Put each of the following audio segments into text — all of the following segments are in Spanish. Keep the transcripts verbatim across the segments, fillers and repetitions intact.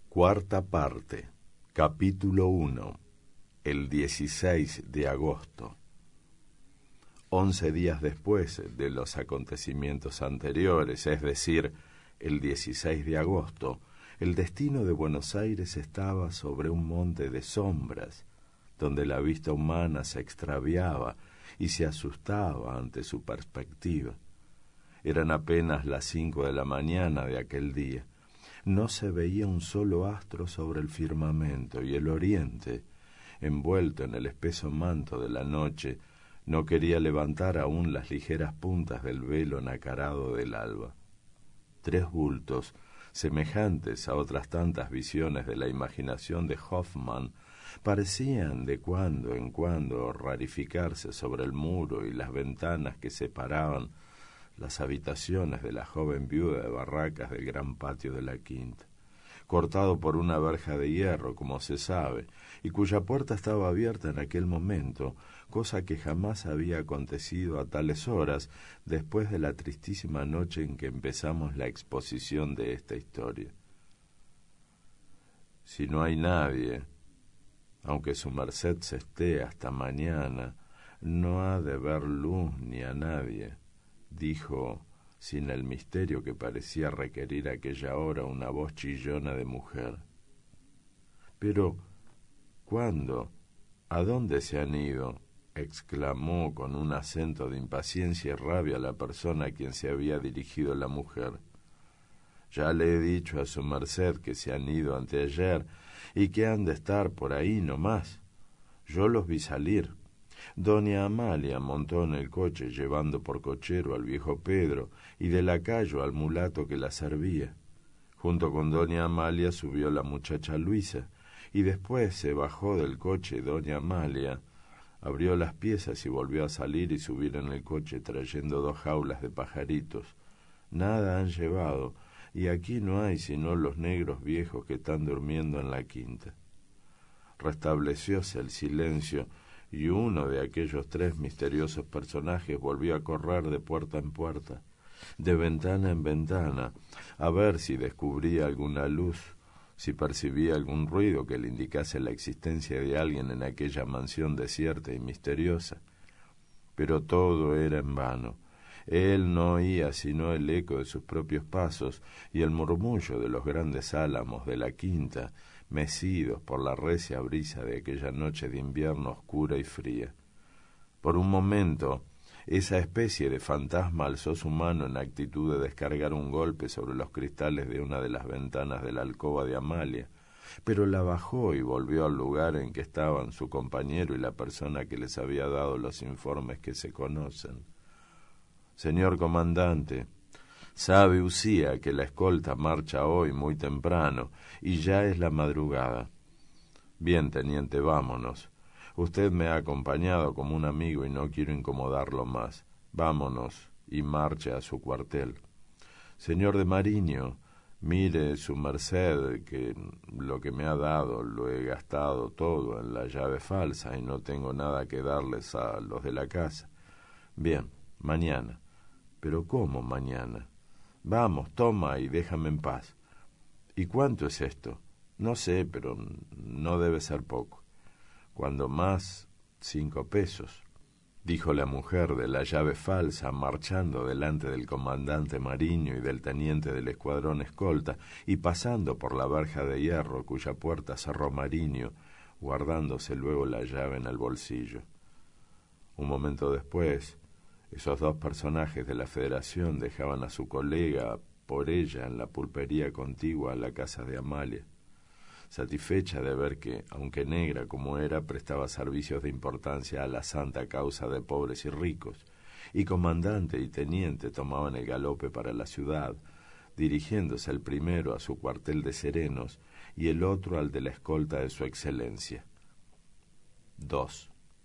Cuarta parte, capítulo uno, el dieciséis de agosto. Once días después de los acontecimientos anteriores, es decir, el dieciséis de agosto, el destino de Buenos Aires estaba sobre un monte de sombras, donde la vista humana se extraviaba y se asustaba ante su perspectiva. Eran apenas las cinco de la mañana de aquel día. No se veía un solo astro sobre el firmamento, y el oriente, envuelto en el espeso manto de la noche, no quería levantar aún las ligeras puntas del velo nacarado del alba. Tres bultos, semejantes a otras tantas visiones de la imaginación de Hoffmann, parecían de cuando en cuando rarificarse sobre el muro y las ventanas que separaban las habitaciones de la joven viuda de Barracas del gran patio de la quinta, cortado por una verja de hierro, como se sabe, y cuya puerta estaba abierta en aquel momento, cosa que jamás había acontecido a tales horas después de la tristísima noche en que empezamos la exposición de esta historia. Si no hay nadie, aunque su merced se esté hasta mañana, no ha de ver luz ni a nadie, dijo, sin el misterio que parecía requerir aquella hora, una voz chillona de mujer. Pero, ¿cuándo? ¿A dónde se han ido?, exclamó con un acento de impaciencia y rabia la persona a quien se había dirigido la mujer. Ya le he dicho a su merced que se han ido anteayer y que han de estar por ahí no más. Yo los vi salir. Doña Amalia montó en el coche llevando por cochero al viejo Pedro y de lacayo al mulato que la servía. Junto con doña Amalia subió la muchacha Luisa y después se bajó del coche doña Amalia, abrió las piezas y volvió a salir y subir en el coche trayendo dos jaulas de pajaritos. Nada han llevado y aquí no hay sino los negros viejos que están durmiendo en la quinta. Restablecióse el silencio y uno de aquellos tres misteriosos personajes volvió a correr de puerta en puerta, de ventana en ventana, a ver si descubría alguna luz, si percibía algún ruido que le indicase la existencia de alguien en aquella mansión desierta y misteriosa. Pero todo era en vano. Él no oía sino el eco de sus propios pasos y el murmullo de los grandes álamos de la quinta, mecidos por la recia brisa de aquella noche de invierno oscura y fría. Por un momento, esa especie de fantasma alzó su mano en actitud de descargar un golpe sobre los cristales de una de las ventanas de la alcoba de Amalia, pero la bajó y volvió al lugar en que estaban su compañero y la persona que les había dado los informes que se conocen. Señor comandante, sabe usía que la escolta marcha hoy muy temprano y ya es la madrugada. Bien, teniente, vámonos. Usted me ha acompañado como un amigo y no quiero incomodarlo más. Vámonos y marche a su cuartel. Señor de Mariño, mire su merced que lo que me ha dado lo he gastado todo en la llave falsa y no tengo nada que darles a los de la casa. Bien, mañana. ¿Pero cómo mañana? Vamos, toma y déjame en paz. ¿Y cuánto es esto? No sé, pero no debe ser poco. Cuando más, cinco pesos, dijo la mujer de la llave falsa, marchando delante del comandante Mariño y del teniente del escuadrón escolta, y pasando por la verja de hierro cuya puerta cerró Mariño, guardándose luego la llave en el bolsillo. Un momento después, esos dos personajes de la Federación dejaban a su colega por ella en la pulpería contigua a la casa de Amalia, satisfecha de ver que, aunque negra como era, prestaba servicios de importancia a la santa causa de pobres y ricos, y comandante y teniente tomaban el galope para la ciudad, dirigiéndose el primero a su cuartel de serenos y el otro al de la escolta de su excelencia. dos.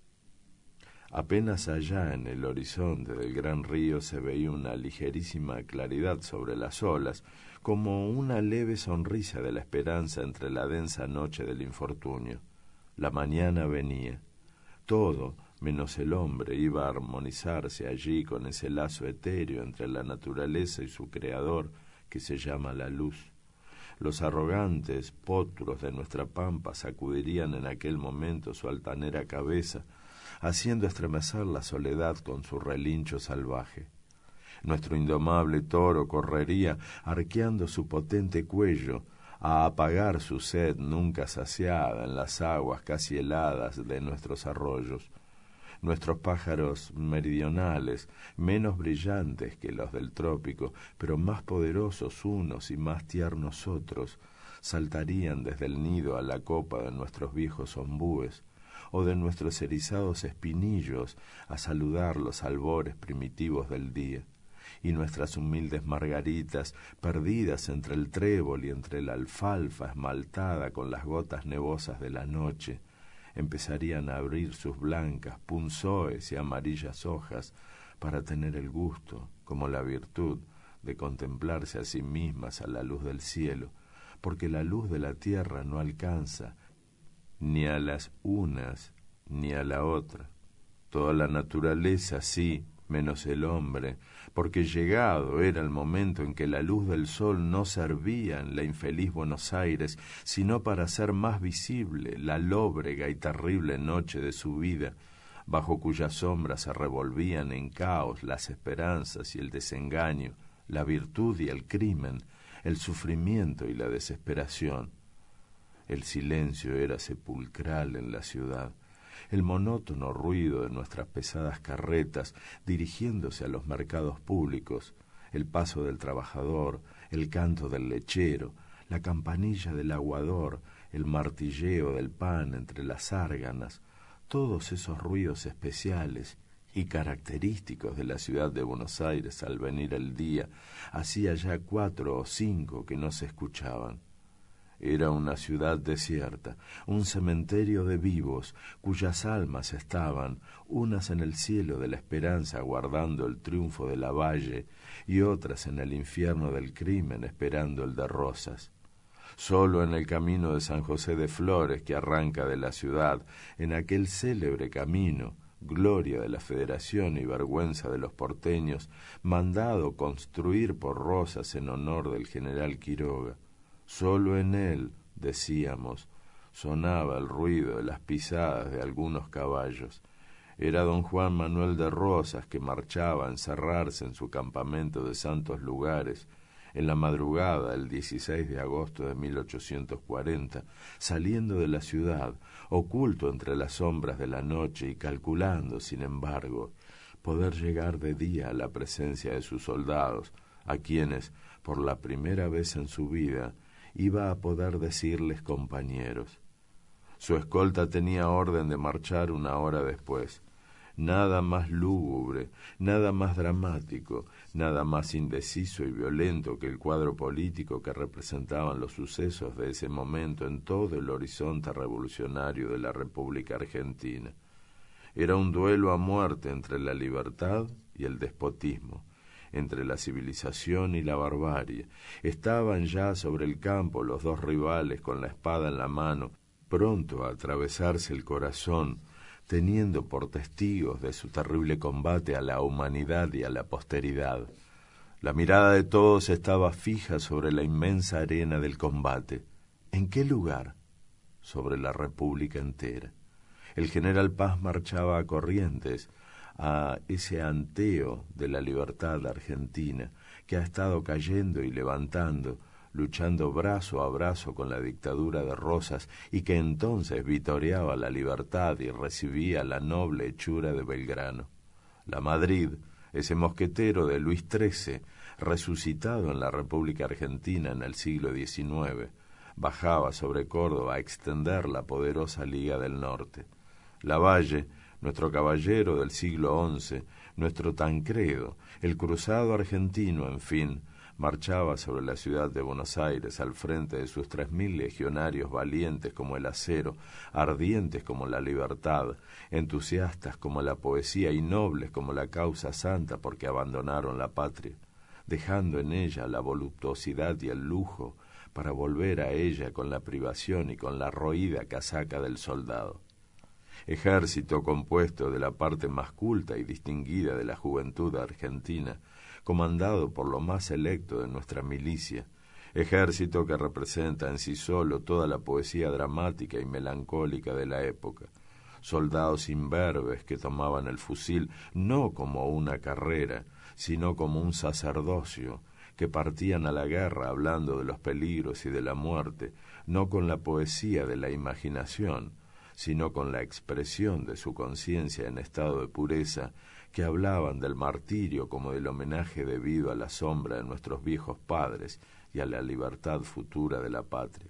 Apenas allá en el horizonte del gran río se veía una ligerísima claridad sobre las olas, como una leve sonrisa de la esperanza entre la densa noche del infortunio. La mañana venía. Todo, menos el hombre, iba a armonizarse allí con ese lazo etéreo entre la naturaleza y su creador que se llama la luz. Los arrogantes potros de nuestra pampa sacudirían en aquel momento su altanera cabeza, haciendo estremecer la soledad con su relincho salvaje. Nuestro indomable toro correría, arqueando su potente cuello, a apagar su sed nunca saciada en las aguas casi heladas de nuestros arroyos. Nuestros pájaros meridionales, menos brillantes que los del trópico, pero más poderosos unos y más tiernos otros, saltarían desde el nido a la copa de nuestros viejos ombúes, o de nuestros erizados espinillos a saludar los albores primitivos del día, y nuestras humildes margaritas, perdidas entre el trébol y entre la alfalfa esmaltada con las gotas nevosas de la noche, empezarían a abrir sus blancas, punzoes y amarillas hojas para tener el gusto, como la virtud, de contemplarse a sí mismas a la luz del cielo, porque la luz de la tierra no alcanza ni a las unas ni a la otra. Toda la naturaleza sí, menos el hombre, porque llegado era el momento en que la luz del sol no servía en la infeliz Buenos Aires, sino para hacer más visible la lóbrega y terrible noche de su vida, bajo cuya sombra se revolvían en caos las esperanzas y el desengaño, la virtud y el crimen, el sufrimiento y la desesperación. El silencio era sepulcral en la ciudad. El monótono ruido de nuestras pesadas carretas dirigiéndose a los mercados públicos, el paso del trabajador, el canto del lechero, la campanilla del aguador, el martilleo del pan entre las árganas, todos esos ruidos especiales y característicos de la ciudad de Buenos Aires al venir el día, hacía ya cuatro o cinco que no se escuchaban. Era una ciudad desierta, un cementerio de vivos, cuyas almas estaban, unas en el cielo de la esperanza aguardando el triunfo de Lavalle, y otras en el infierno del crimen esperando el de Rosas. Solo en el camino de San José de Flores, que arranca de la ciudad, en aquel célebre camino, gloria de la Federación y vergüenza de los porteños, mandado construir por Rosas en honor del general Quiroga, solo en él, decíamos, sonaba el ruido de las pisadas de algunos caballos. Era don Juan Manuel de Rosas que marchaba a encerrarse en su campamento de Santos Lugares en la madrugada del dieciséis de agosto de mil ochocientos cuarenta, saliendo de la ciudad, oculto entre las sombras de la noche y calculando, sin embargo, poder llegar de día a la presencia de sus soldados, a quienes, por la primera vez en su vida, iba a poder decirles compañeros. Su escolta tenía orden de marchar una hora después. Nada más lúgubre, nada más dramático, nada más indeciso y violento que el cuadro político que representaban los sucesos de ese momento en todo el horizonte revolucionario de la República Argentina. Era un duelo a muerte entre la libertad y el despotismo, entre la civilización y la barbarie. Estaban ya sobre el campo los dos rivales con la espada en la mano, pronto a atravesarse el corazón, teniendo por testigos de su terrible combate a la humanidad y a la posteridad. La mirada de todos estaba fija sobre la inmensa arena del combate. ¿En qué lugar? Sobre la República entera. El general Paz marchaba a Corrientes, a ese anteo de la libertad argentina que ha estado cayendo y levantando, luchando brazo a brazo con la dictadura de Rosas y que entonces vitoreaba la libertad y recibía la noble hechura de Belgrano. La Madrid, ese mosquetero de Luis trece, resucitado en la República Argentina en el siglo diecinueve, bajaba sobre Córdoba a extender la poderosa Liga del Norte. Lavalle, nuestro caballero del siglo once, nuestro Tancredo, el cruzado argentino, en fin, marchaba sobre la ciudad de Buenos Aires al frente de sus tres mil legionarios valientes como el acero, ardientes como la libertad, entusiastas como la poesía y nobles como la causa santa porque abandonaron la patria, dejando en ella la voluptuosidad y el lujo para volver a ella con la privación y con la roída casaca del soldado. Ejército compuesto de la parte más culta y distinguida de la juventud argentina, comandado por lo más selecto de nuestra milicia, ejército que representa en sí solo toda la poesía dramática y melancólica de la época, soldados imberbes que tomaban el fusil no como una carrera, sino como un sacerdocio, que partían a la guerra hablando de los peligros y de la muerte, no con la poesía de la imaginación, sino con la expresión de su conciencia en estado de pureza, que hablaban del martirio como del homenaje debido a la sombra de nuestros viejos padres y a la libertad futura de la patria.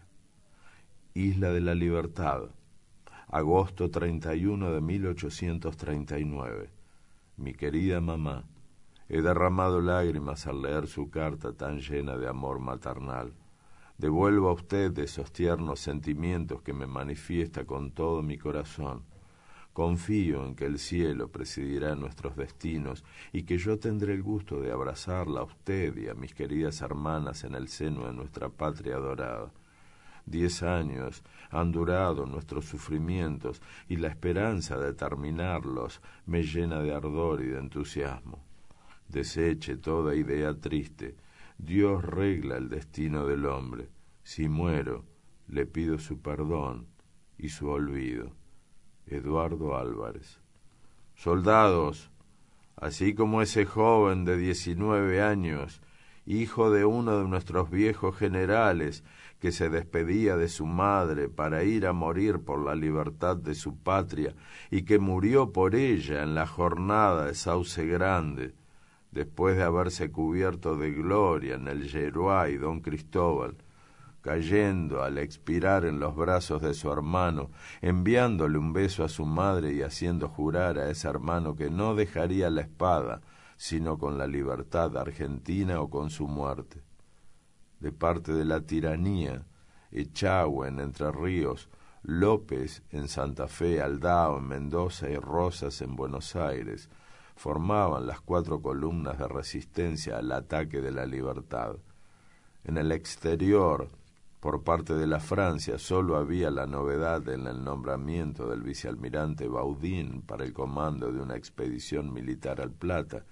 Isla de la Libertad, agosto treinta y uno de mil ochocientos treinta y nueve. Mi querida mamá, he derramado lágrimas al leer su carta tan llena de amor maternal. Devuelvo a usted esos tiernos sentimientos que me manifiesta con todo mi corazón. Confío en que el cielo presidirá nuestros destinos y que yo tendré el gusto de abrazarla a usted y a mis queridas hermanas en el seno de nuestra patria adorada. Diez años han durado nuestros sufrimientos y la esperanza de terminarlos me llena de ardor y de entusiasmo. Deseche toda idea triste. Dios regla el destino del hombre. Si muero, le pido su perdón y su olvido. Eduardo Álvarez. Soldados, así como ese joven de diecinueve años, hijo de uno de nuestros viejos generales, que se despedía de su madre para ir a morir por la libertad de su patria y que murió por ella en la jornada de Sauce Grande, después de haberse cubierto de gloria en el Yeruá y Don Cristóbal, cayendo al expirar en los brazos de su hermano, enviándole un beso a su madre y haciendo jurar a ese hermano que no dejaría la espada, sino con la libertad argentina o con su muerte. De parte de la tiranía, Echagüe en Entre Ríos, López en Santa Fe, Aldao en Mendoza y Rosas en Buenos Aires, formaban las cuatro columnas de resistencia al ataque de la libertad. En el exterior, por parte de la Francia, solo había la novedad en el nombramiento del vicealmirante Baudin para el comando de una expedición militar al Plata,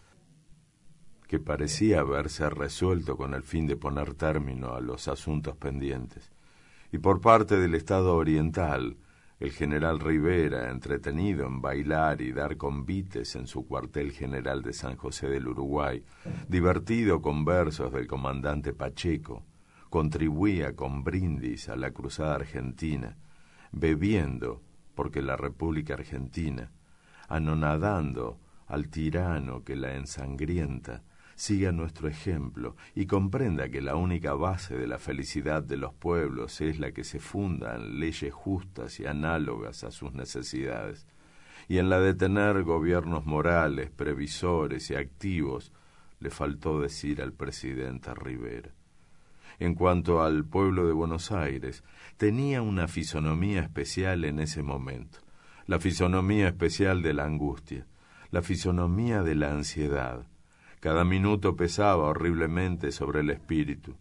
que parecía haberse resuelto con el fin de poner término a los asuntos pendientes. Y por parte del Estado Oriental, el general Rivera, entretenido en bailar y dar convites en su cuartel general de San José del Uruguay, divertido con versos del comandante Pacheco, contribuía con brindis a la cruzada argentina, bebiendo, porque la República Argentina, anonadando al tirano que la ensangrienta, siga nuestro ejemplo y comprenda que la única base de la felicidad de los pueblos es la que se funda en leyes justas y análogas a sus necesidades, y en la de tener gobiernos morales, previsores y activos, le faltó decir al presidente Rivera. En cuanto al pueblo de Buenos Aires, tenía una fisonomía especial en ese momento, la fisonomía especial de la angustia, la fisonomía de la ansiedad. Cada minuto pesaba horriblemente sobre el espíritu.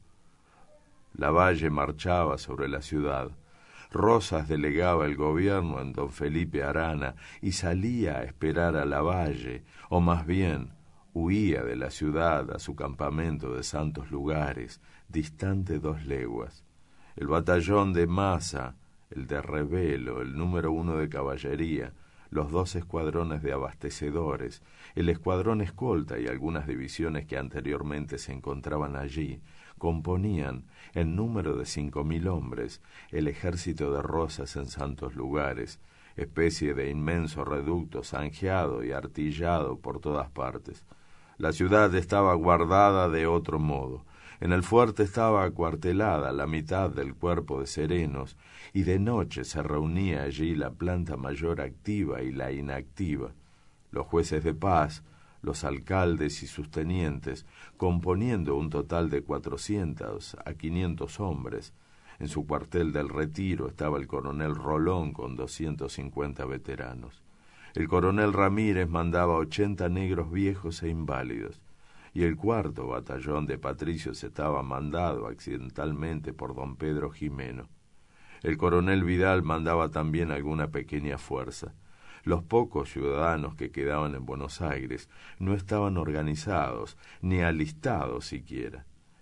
Lavalle marchaba sobre la ciudad. Rosas delegaba el gobierno en don Felipe Arana y salía a esperar a Lavalle, o más bien huía de la ciudad a su campamento de Santos Lugares, distante dos leguas. El batallón de Massa, el de Rebelo, el número uno de caballería, los dos escuadrones de abastecedores, el escuadrón escolta y algunas divisiones que anteriormente se encontraban allí, componían, en número de cinco mil hombres, el ejército de Rosas en Santos Lugares, especie de inmenso reducto zanjeado y artillado por todas partes. La ciudad estaba guardada de otro modo. En el fuerte estaba acuartelada la mitad del cuerpo de serenos, y de noche se reunía allí la planta mayor activa y la inactiva, los jueces de paz, los alcaldes y sus tenientes, componiendo un total de cuatrocientos a quinientos hombres. En su cuartel del Retiro estaba el coronel Rolón con doscientos cincuenta veteranos. El coronel Ramírez mandaba ochenta negros viejos e inválidos, y el cuarto batallón de patricios estaba mandado accidentalmente por don Pedro Jimeno. El coronel Vidal mandaba también alguna pequeña fuerza. Los pocos ciudadanos que quedaban en Buenos Aires no estaban organizados, ni alistados siquiera.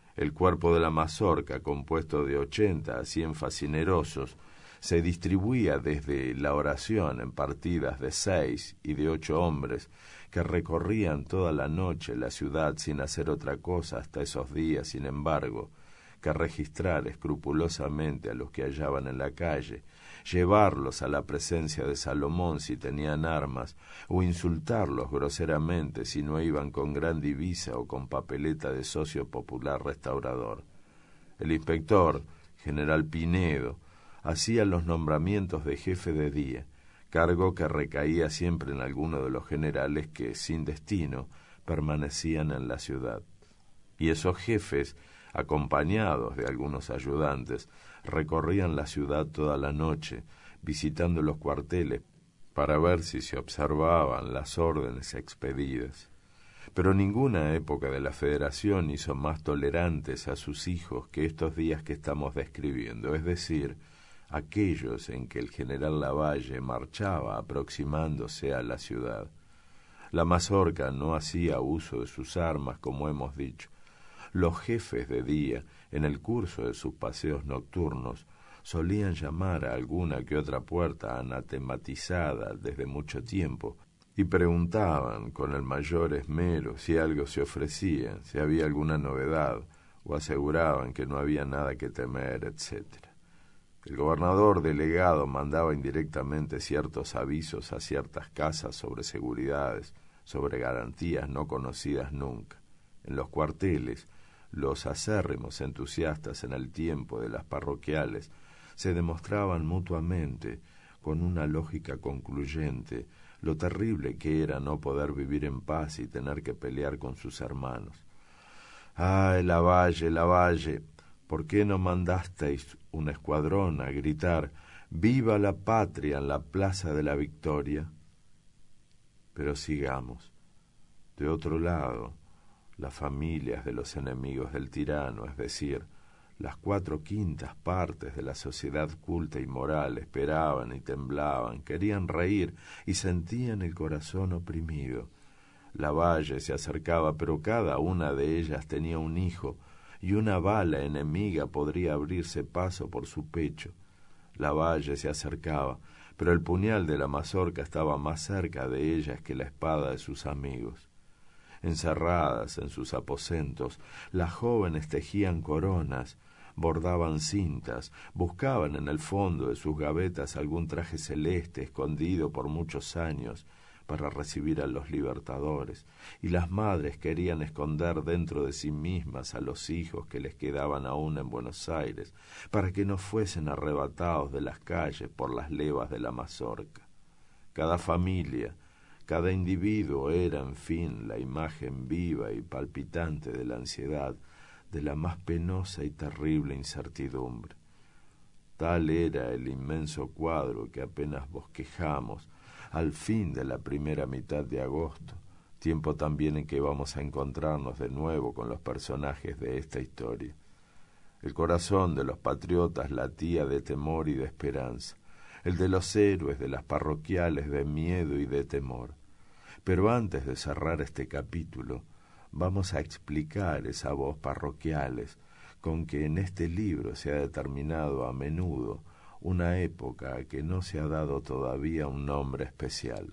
El cuerpo de la mazorca, compuesto de ochenta a cien facinerosos, se distribuía desde la oración en partidas de seis y de ocho hombres que recorrían toda la noche la ciudad sin hacer otra cosa hasta esos días, sin embargo, que registrar escrupulosamente a los que hallaban en la calle, llevarlos a la presencia de Salomón si tenían armas, o insultarlos groseramente si no iban con gran divisa o con papeleta de socio popular restaurador. El inspector, general Pinedo, hacía los nombramientos de jefe de día, cargo que recaía siempre en alguno de los generales que, sin destino, permanecían en la ciudad. Y esos jefes, acompañados de algunos ayudantes, recorrían la ciudad toda la noche, visitando los cuarteles para ver si se observaban las órdenes expedidas. Pero ninguna época de la Federación hizo más tolerantes a sus hijos que estos días que estamos describiendo, es decir, aquellos en que el general Lavalle marchaba aproximándose a la ciudad. La mazorca no hacía uso de sus armas, como hemos dicho. Los jefes de día, en el curso de sus paseos nocturnos, solían llamar a alguna que otra puerta anatematizada desde mucho tiempo y preguntaban con el mayor esmero si algo se ofrecía, si había alguna novedad, o aseguraban que no había nada que temer, etcétera. El gobernador delegado mandaba indirectamente ciertos avisos a ciertas casas sobre seguridades, sobre garantías no conocidas nunca. En los cuarteles, los acérrimos entusiastas en el tiempo de las parroquiales se demostraban mutuamente, con una lógica concluyente, lo terrible que era no poder vivir en paz y tener que pelear con sus hermanos. ¡Ay, Lavalle, Lavalle! ¿Por qué no mandasteis un escuadrón a gritar «¡Viva la patria!» en la Plaza de la Victoria? Pero sigamos. De otro lado, las familias de los enemigos del tirano, es decir, las cuatro quintas partes de la sociedad culta y moral, esperaban y temblaban, querían reír y sentían el corazón oprimido. Lavalle se acercaba, pero cada una de ellas tenía un hijo, y una bala enemiga podría abrirse paso por su pecho. Lavalle se acercaba, pero el puñal de la mazorca estaba más cerca de ellas que la espada de sus amigos. Encerradas en sus aposentos, las jóvenes tejían coronas, bordaban cintas, buscaban en el fondo de sus gavetas algún traje celeste escondido por muchos años para recibir a los libertadores, y las madres querían esconder dentro de sí mismas a los hijos que les quedaban aún en Buenos Aires, para que no fuesen arrebatados de las calles por las levas de la mazorca. Cada familia, cada individuo era, en fin, la imagen viva y palpitante de la ansiedad, de la más penosa y terrible incertidumbre. Tal era el inmenso cuadro que apenas bosquejamos al fin de la primera mitad de agosto, tiempo también en que vamos a encontrarnos de nuevo con los personajes de esta historia. El corazón de los patriotas latía de temor y de esperanza, el de los héroes de las parroquiales de miedo y de temor. Pero antes de cerrar este capítulo, vamos a explicar esa voz parroquiales con que en este libro se ha determinado a menudo una época a que no se ha dado todavía un nombre especial.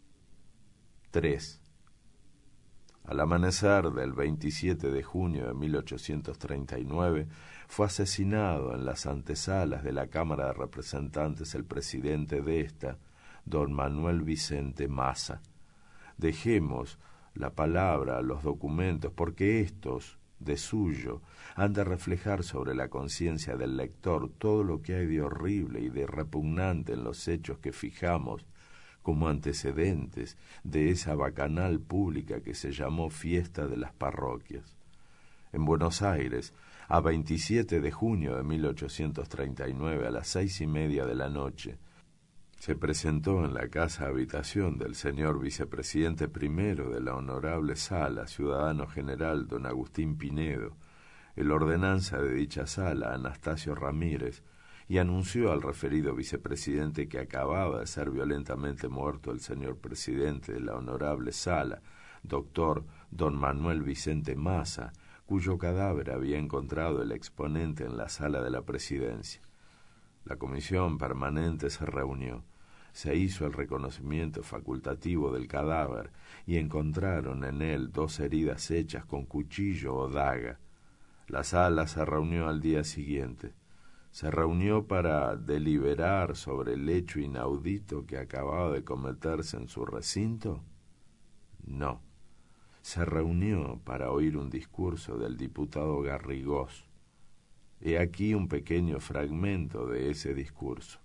tres. Al amanecer del veintisiete de junio de mil ochocientos treinta y nueve, fue asesinado en las antesalas de la Cámara de Representantes el presidente de esta, don Manuel Vicente Massa. Dejemos la palabra a los documentos, porque estos, de suyo, han de reflejar sobre la conciencia del lector todo lo que hay de horrible y de repugnante en los hechos que fijamos como antecedentes de esa bacanal pública que se llamó Fiesta de las Parroquias. En Buenos Aires, a veintisiete de junio de mil ochocientos treinta y nueve, a las seis y media de la noche, se presentó en la casa habitación del señor vicepresidente primero de la honorable sala, ciudadano general don Agustín Pinedo, el ordenanza de dicha sala, Anastasio Ramírez, y anunció al referido vicepresidente que acababa de ser violentamente muerto el señor presidente de la honorable sala, doctor don Manuel Vicente Massa, cuyo cadáver había encontrado el exponente en la sala de la presidencia. La comisión permanente se reunió. Se hizo el reconocimiento facultativo del cadáver y encontraron en él dos heridas hechas con cuchillo o daga. La sala se reunió al día siguiente. Se reunió para deliberar sobre el hecho inaudito que acababa de cometerse en su recinto. No. Se reunió para oír un discurso del diputado Garrigós. He aquí un pequeño fragmento de ese discurso.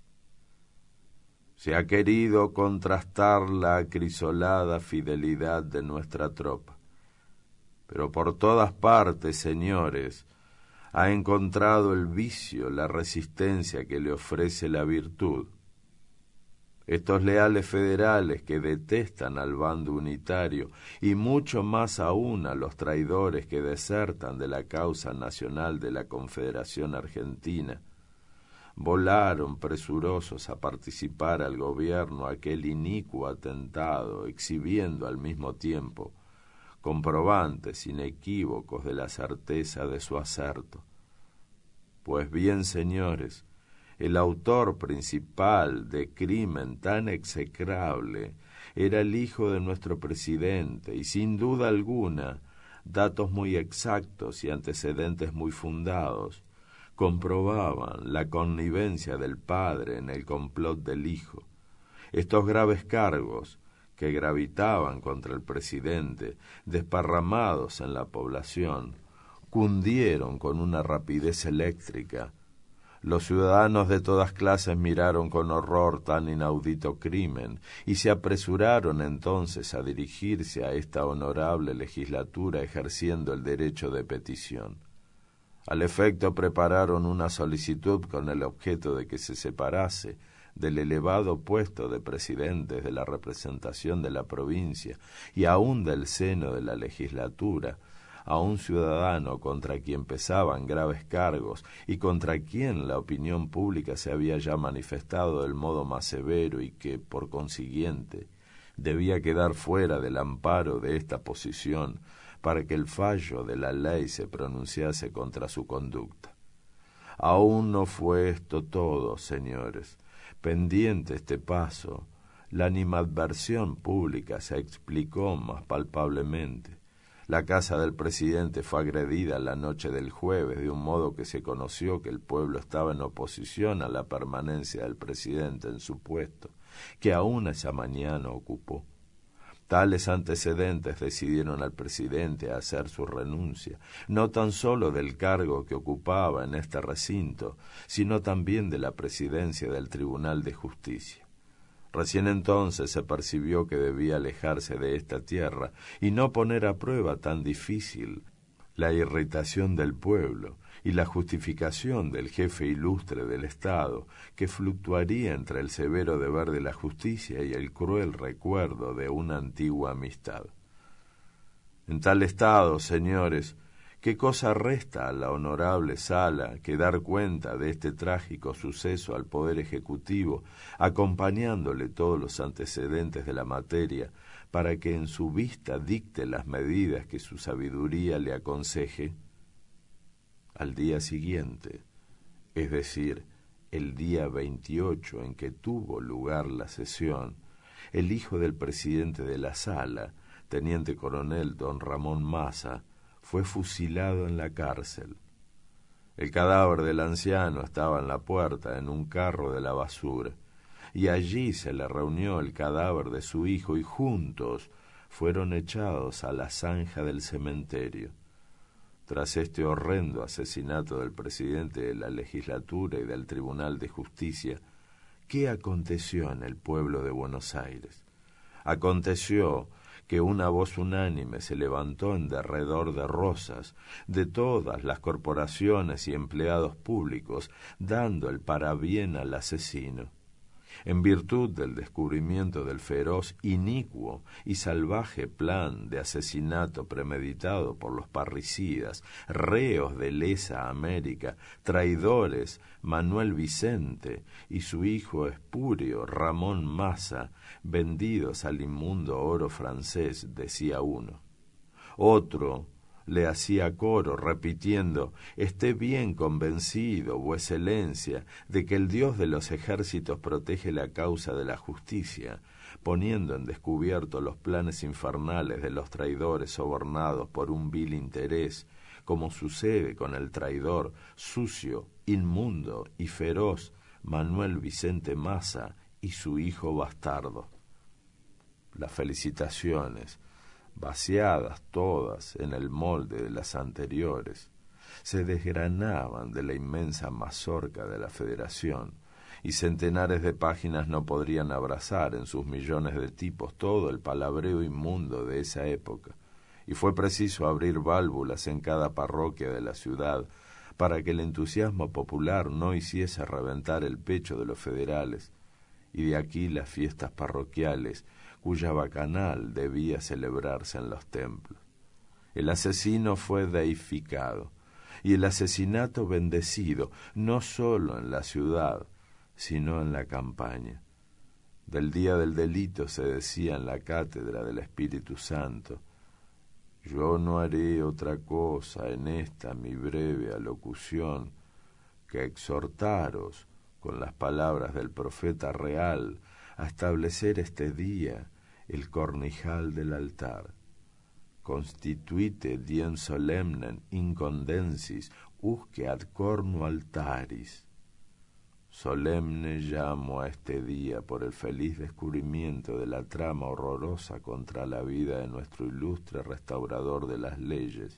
Se ha querido contrastar la acrisolada fidelidad de nuestra tropa, pero por todas partes, señores, ha encontrado el vicio la resistencia que le ofrece la virtud. Estos leales federales que detestan al bando unitario y mucho más aún a los traidores que desertan de la causa nacional de la Confederación Argentina, volaron presurosos a participar al gobierno aquel inicuo atentado, exhibiendo al mismo tiempo comprobantes inequívocos de la certeza de su aserto. Pues bien, señores, el autor principal de crimen tan execrable era el hijo de nuestro presidente, y sin duda alguna, datos muy exactos y antecedentes muy fundados comprobaban la connivencia del padre en el complot del hijo. Estos graves cargos que gravitaban contra el presidente, desparramados en la población, cundieron con una rapidez eléctrica. Los ciudadanos de todas clases miraron con horror tan inaudito crimen y se apresuraron entonces a dirigirse a esta honorable legislatura ejerciendo el derecho de petición. Al efecto prepararon una solicitud con el objeto de que se separase del elevado puesto de presidentes de la representación de la provincia y aún del seno de la legislatura a un ciudadano contra quien pesaban graves cargos y contra quien la opinión pública se había ya manifestado del modo más severo y que, por consiguiente, debía quedar fuera del amparo de esta posición para que el fallo de la ley se pronunciase contra su conducta. Aún no fue esto todo, señores. Pendiente este paso, la animadversión pública se explicó más palpablemente. La casa del presidente fue agredida la noche del jueves, de un modo que se conoció que el pueblo estaba en oposición a la permanencia del presidente en su puesto, que aún esa mañana ocupó. Tales antecedentes decidieron al presidente a hacer su renuncia, no tan solo del cargo que ocupaba en este recinto, sino también de la presidencia del Tribunal de Justicia. Recién entonces se percibió que debía alejarse de esta tierra y no poner a prueba tan difícil la irritación del pueblo y la justificación del jefe ilustre del Estado, que fluctuaría entre el severo deber de la justicia y el cruel recuerdo de una antigua amistad. En tal estado, señores, ¿qué cosa resta a la honorable sala que dar cuenta de este trágico suceso al Poder Ejecutivo, acompañándole todos los antecedentes de la materia, para que en su vista dicte las medidas que su sabiduría le aconseje? Al día siguiente, es decir, el día veintiocho en que tuvo lugar la sesión, el hijo del presidente de la sala, teniente coronel don Ramón Massa, fue fusilado en la cárcel. El cadáver del anciano estaba en la puerta en un carro de la basura, y allí se le reunió el cadáver de su hijo y juntos fueron echados a la zanja del cementerio. Tras este horrendo asesinato del presidente de la legislatura y del Tribunal de Justicia, ¿qué aconteció en el pueblo de Buenos Aires? Aconteció que una voz unánime se levantó en derredor de Rosas, de todas las corporaciones y empleados públicos, dando el parabién al asesino. En virtud del descubrimiento del feroz, inicuo y salvaje plan de asesinato premeditado por los parricidas, reos de lesa América, traidores Manuel Vicente y su hijo espurio Ramón Massa, vendidos al inmundo oro francés, decía uno. Otro, le hacía coro, repitiendo: «Esté bien convencido, vuecencia, de que el Dios de los ejércitos protege la causa de la justicia, poniendo en descubierto los planes infernales de los traidores sobornados por un vil interés, como sucede con el traidor, sucio, inmundo y feroz Manuel Vicente Massa y su hijo bastardo». Las felicitaciones, vaciadas todas en el molde de las anteriores, se desgranaban de la inmensa mazorca de la Federación, y centenares de páginas no podrían abrazar en sus millones de tipos todo el palabreo inmundo de esa época, y fue preciso abrir válvulas en cada parroquia de la ciudad para que el entusiasmo popular no hiciese reventar el pecho de los federales, y de aquí las fiestas parroquiales, cuya bacanal debía celebrarse en los templos. El asesino fue deificado, y el asesinato bendecido, no sólo en la ciudad, sino en la campaña. Del día del delito se decía en la cátedra del Espíritu Santo: «Yo no haré otra cosa en esta mi breve alocución que exhortaros con las palabras del profeta real a establecer este día el cornijal del altar. Constituite diem solemnem incondensis usque ad cornu altaris». Solemne llamo a este día por el feliz descubrimiento de la trama horrorosa contra la vida de nuestro ilustre restaurador de las leyes.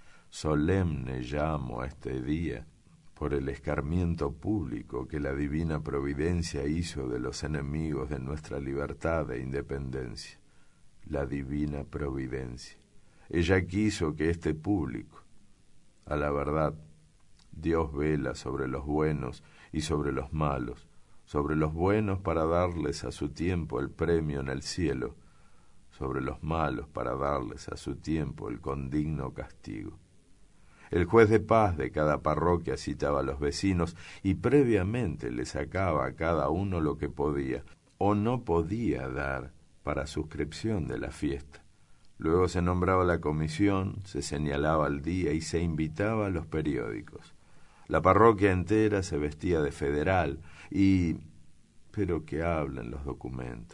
Solemne llamo a este día por el escarmiento público que la divina providencia hizo de los enemigos de nuestra libertad e independencia. La divina providencia. Ella quiso que este público, a la verdad, Dios vela sobre los buenos y sobre los malos, sobre los buenos para darles a su tiempo el premio en el cielo, sobre los malos para darles a su tiempo el condigno castigo. El juez de paz de cada parroquia citaba a los vecinos y previamente le sacaba a cada uno lo que podía o no podía dar para suscripción de la fiesta. Luego se nombraba la comisión, se señalaba el día y se invitaba a los periódicos. La parroquia entera se vestía de federal y... pero que hablen los documentos.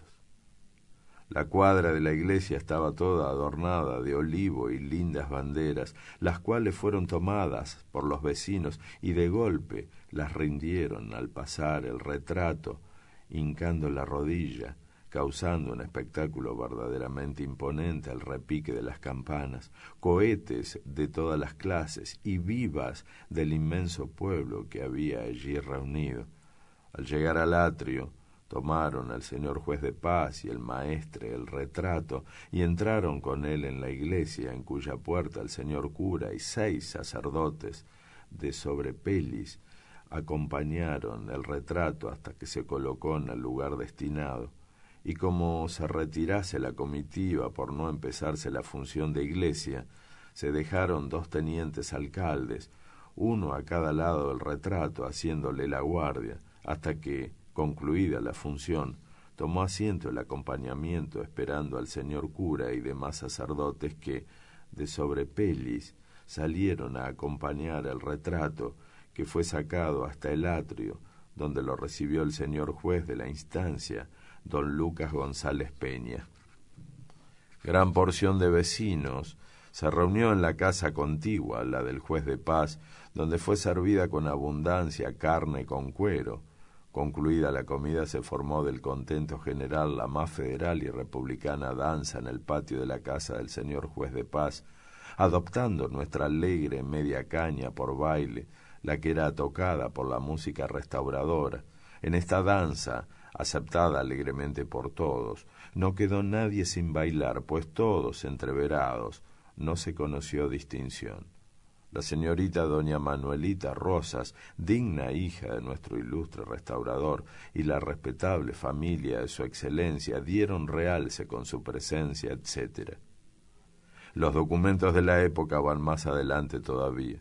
La cuadra de la iglesia estaba toda adornada de olivo y lindas banderas, las cuales fueron tomadas por los vecinos y de golpe las rindieron al pasar el retrato, hincando la rodilla, causando un espectáculo verdaderamente imponente al repique de las campanas, cohetes de todas las clases y vivas del inmenso pueblo que había allí reunido. Al llegar al atrio, tomaron al señor juez de paz y el maestre el retrato y entraron con él en la iglesia, en cuya puerta el señor cura y seis sacerdotes de sobrepelis acompañaron el retrato hasta que se colocó en el lugar destinado. Y como se retirase la comitiva por no empezarse la función de iglesia, se dejaron dos tenientes alcaldes, uno a cada lado del retrato, haciéndole la guardia, hasta que, concluida la función, tomó asiento el acompañamiento esperando al señor cura y demás sacerdotes que, de sobrepelis, salieron a acompañar el retrato, que fue sacado hasta el atrio, donde lo recibió el señor juez de la instancia, don Lucas González Peña. Gran porción de vecinos se reunió en la casa contigua, la del juez de paz, donde fue servida con abundancia carne con cuero. Concluida la comida se formó del contento general la más federal y republicana danza en el patio de la casa del señor juez de paz, adoptando nuestra alegre media caña por baile, la que era tocada por la música restauradora. En esta danza, aceptada alegremente por todos, no quedó nadie sin bailar, pues todos entreverados, no se conoció distinción. La señorita doña Manuelita Rosas, digna hija de nuestro ilustre restaurador, y la respetable familia de su excelencia dieron realce con su presencia, etcétera. Los documentos de la época van más adelante todavía.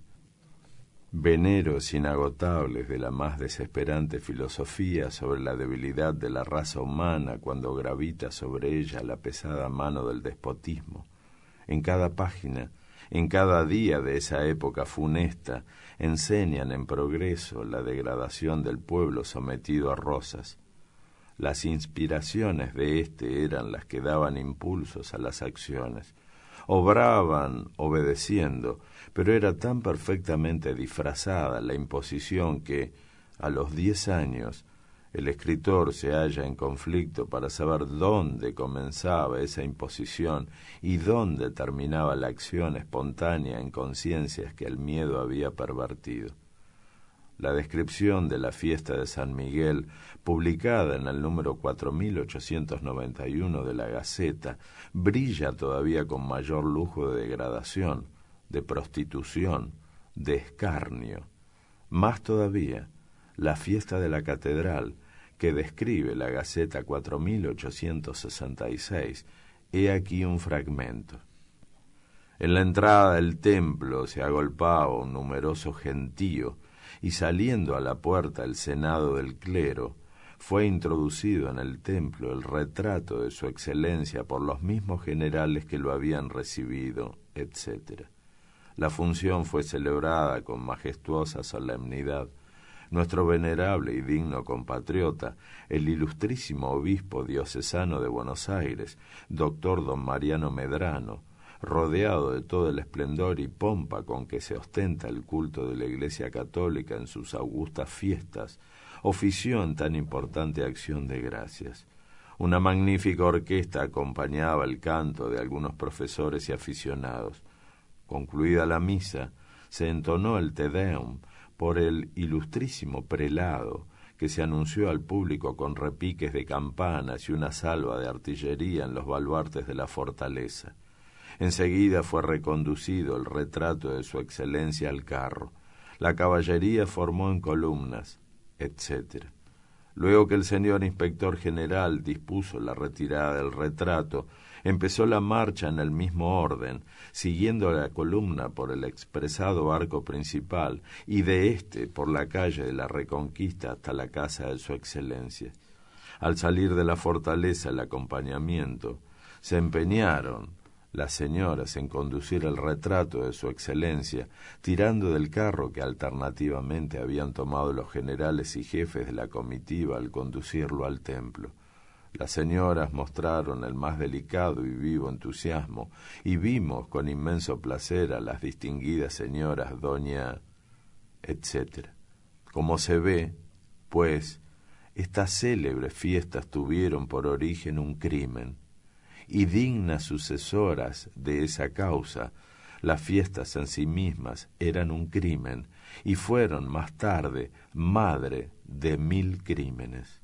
Veneros inagotables de la más desesperante filosofía sobre la debilidad de la raza humana cuando gravita sobre ella la pesada mano del despotismo. En cada página, en cada día de esa época funesta, enseñan en progreso la degradación del pueblo sometido a Rosas. Las inspiraciones de éste eran las que daban impulsos a las acciones. Obraban obedeciendo, pero era tan perfectamente disfrazada la imposición que, a los diez años, el escritor se halla en conflicto para saber dónde comenzaba esa imposición y dónde terminaba la acción espontánea en conciencias que el miedo había pervertido. La descripción de la fiesta de San Miguel, publicada en el número cuatro mil ochocientos noventa y uno de la Gaceta, brilla todavía con mayor lujo de degradación, de prostitución, de escarnio. Más todavía, la fiesta de la catedral, que describe la Gaceta cuatro mil ochocientos sesenta y seis, he aquí un fragmento. En la entrada del templo se agolpaba un numeroso gentío, y saliendo a la puerta el senado del clero, fue introducido en el templo el retrato de su excelencia por los mismos generales que lo habían recibido, etcétera. La función fue celebrada con majestuosa solemnidad. Nuestro venerable y digno compatriota, el ilustrísimo obispo diocesano de Buenos Aires, doctor don Mariano Medrano, rodeado de todo el esplendor y pompa con que se ostenta el culto de la Iglesia Católica en sus augustas fiestas, ofició en tan importante acción de gracias. Una magnífica orquesta acompañaba el canto de algunos profesores y aficionados. Concluida la misa, se entonó el Te Deum por el ilustrísimo prelado, que se anunció al público con repiques de campanas y una salva de artillería en los baluartes de la fortaleza. Enseguida fue reconducido el retrato de su excelencia al carro. La caballería formó en columnas, etcétera. Luego que el señor inspector general dispuso la retirada del retrato, empezó la marcha en el mismo orden, siguiendo la columna por el expresado arco principal y de éste por la calle de la Reconquista hasta la casa de su excelencia. Al salir de la fortaleza el acompañamiento, se empeñaron las señoras en conducir el retrato de su excelencia, tirando del carro que alternativamente habían tomado los generales y jefes de la comitiva al conducirlo al templo. Las señoras mostraron el más delicado y vivo entusiasmo, y vimos con inmenso placer a las distinguidas señoras doña etcétera. Como se ve, pues, estas célebres fiestas tuvieron por origen un crimen, y dignas sucesoras de esa causa, las fiestas en sí mismas eran un crimen, y fueron más tarde madre de mil crímenes.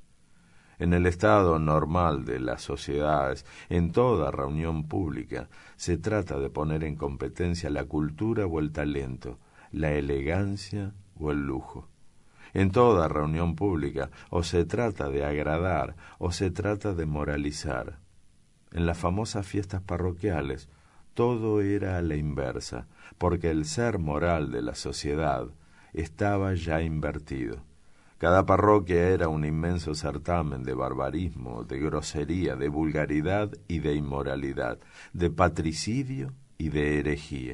En el estado normal de las sociedades, en toda reunión pública, se trata de poner en competencia la cultura o el talento, la elegancia o el lujo. En toda reunión pública, o se trata de agradar o se trata de moralizar. En las famosas fiestas parroquiales, todo era a la inversa, porque el ser moral de la sociedad estaba ya invertido. Cada parroquia era un inmenso certamen de barbarismo, de grosería, de vulgaridad y de inmoralidad, de patricidio y de herejía.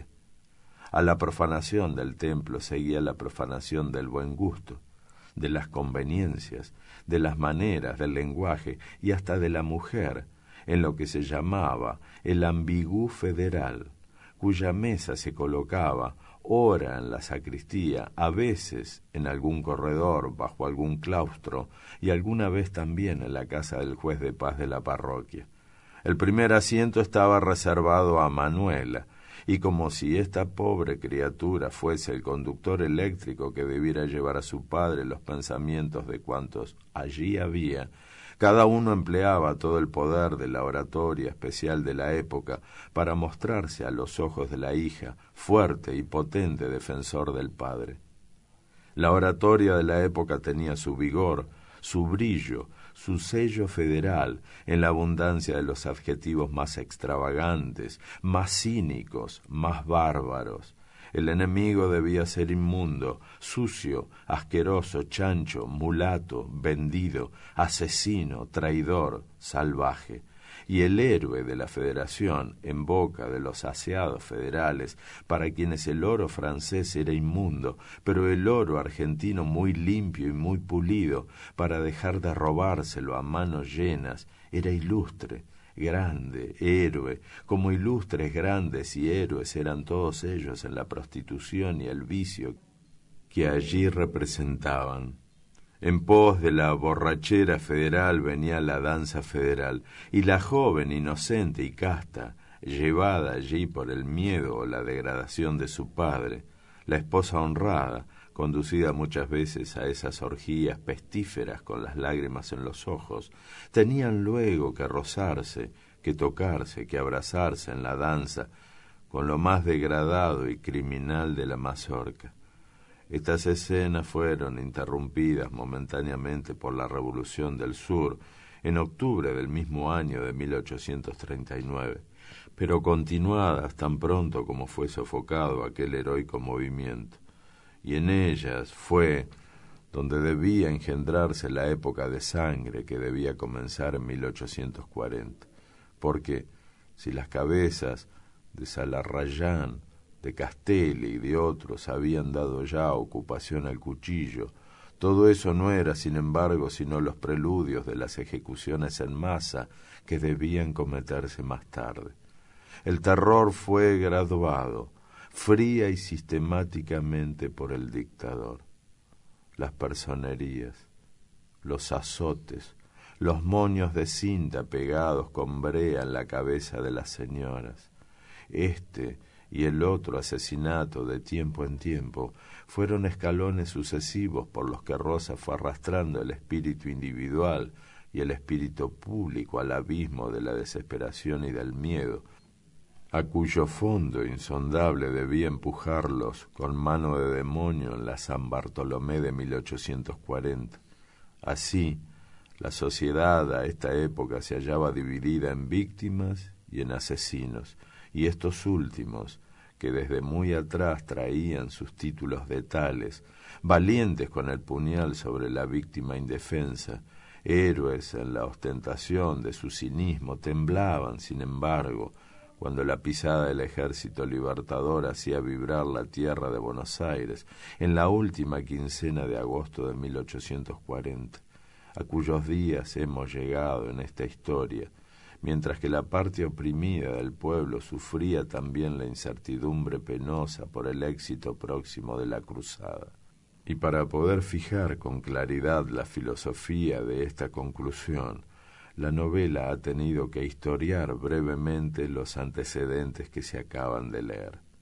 A la profanación del templo seguía la profanación del buen gusto, de las conveniencias, de las maneras, del lenguaje y hasta de la mujer, en lo que se llamaba el ambigú federal, cuya mesa se colocaba ora en la sacristía, a veces en algún corredor bajo algún claustro y alguna vez también en la casa del juez de paz de la parroquia. El primer asiento estaba reservado a Manuela, y como si esta pobre criatura fuese el conductor eléctrico que debiera llevar a su padre los pensamientos de cuantos allí había, cada uno empleaba todo el poder de la oratoria especial de la época para mostrarse a los ojos de la hija fuerte y potente defensor del padre. La oratoria de la época tenía su vigor, su brillo, su sello federal en la abundancia de los adjetivos más extravagantes, más cínicos, más bárbaros. El enemigo debía ser inmundo, sucio, asqueroso, chancho, mulato, vendido, asesino, traidor, salvaje. y el héroe de la Federación en boca de los aseados federales, para quienes el oro francés era inmundo, pero el oro argentino muy limpio y muy pulido, para dejar de robárselo a manos llenas, era ilustre, grande, héroe, como ilustres, grandes y héroes eran todos ellos en la prostitución y el vicio que allí representaban. En pos de la borrachera federal venía la danza federal, y la joven inocente y casta, llevada allí por el miedo o la degradación de su padre, la esposa honrada, conducida muchas veces a esas orgías pestíferas con las lágrimas en los ojos, tenían luego que rozarse, que tocarse, que abrazarse en la danza, con lo más degradado y criminal de la mazorca. Estas escenas fueron interrumpidas momentáneamente por la Revolución del Sur en octubre del mismo año de mil ochocientos treinta y nueve, pero continuadas tan pronto como fue sofocado aquel heroico movimiento. Y en ellas fue donde debía engendrarse la época de sangre que debía comenzar en mil ochocientos cuarenta, porque si las cabezas de Salarrayán, de Castelli y de otros habían dado ya ocupación al cuchillo, todo eso no era, sin embargo, sino los preludios de las ejecuciones en masa que debían cometerse más tarde. El terror fue graduado, fría y sistemáticamente por el dictador. Las personerías, los azotes, los moños de cinta pegados con brea en la cabeza de las señoras, este y el otro asesinato de tiempo en tiempo fueron escalones sucesivos por los que Rosa fue arrastrando el espíritu individual y el espíritu público al abismo de la desesperación y del miedo, a cuyo fondo insondable debía empujarlos con mano de demonio en la San Bartolomé de mil ochocientos cuarenta. Así, la sociedad a esta época se hallaba dividida en víctimas y en asesinos, y estos últimos, que desde muy atrás traían sus títulos de tales, valientes con el puñal sobre la víctima indefensa, héroes en la ostentación de su cinismo, temblaban, sin embargo, cuando la pisada del ejército libertador hacía vibrar la tierra de Buenos Aires en la última quincena de agosto de mil ochocientos cuarenta, a cuyos días hemos llegado en esta historia, mientras que la parte oprimida del pueblo sufría también la incertidumbre penosa por el éxito próximo de la cruzada. Y para poder fijar con claridad la filosofía de esta conclusión, la novela ha tenido que historiar brevemente los antecedentes que se acaban de leer.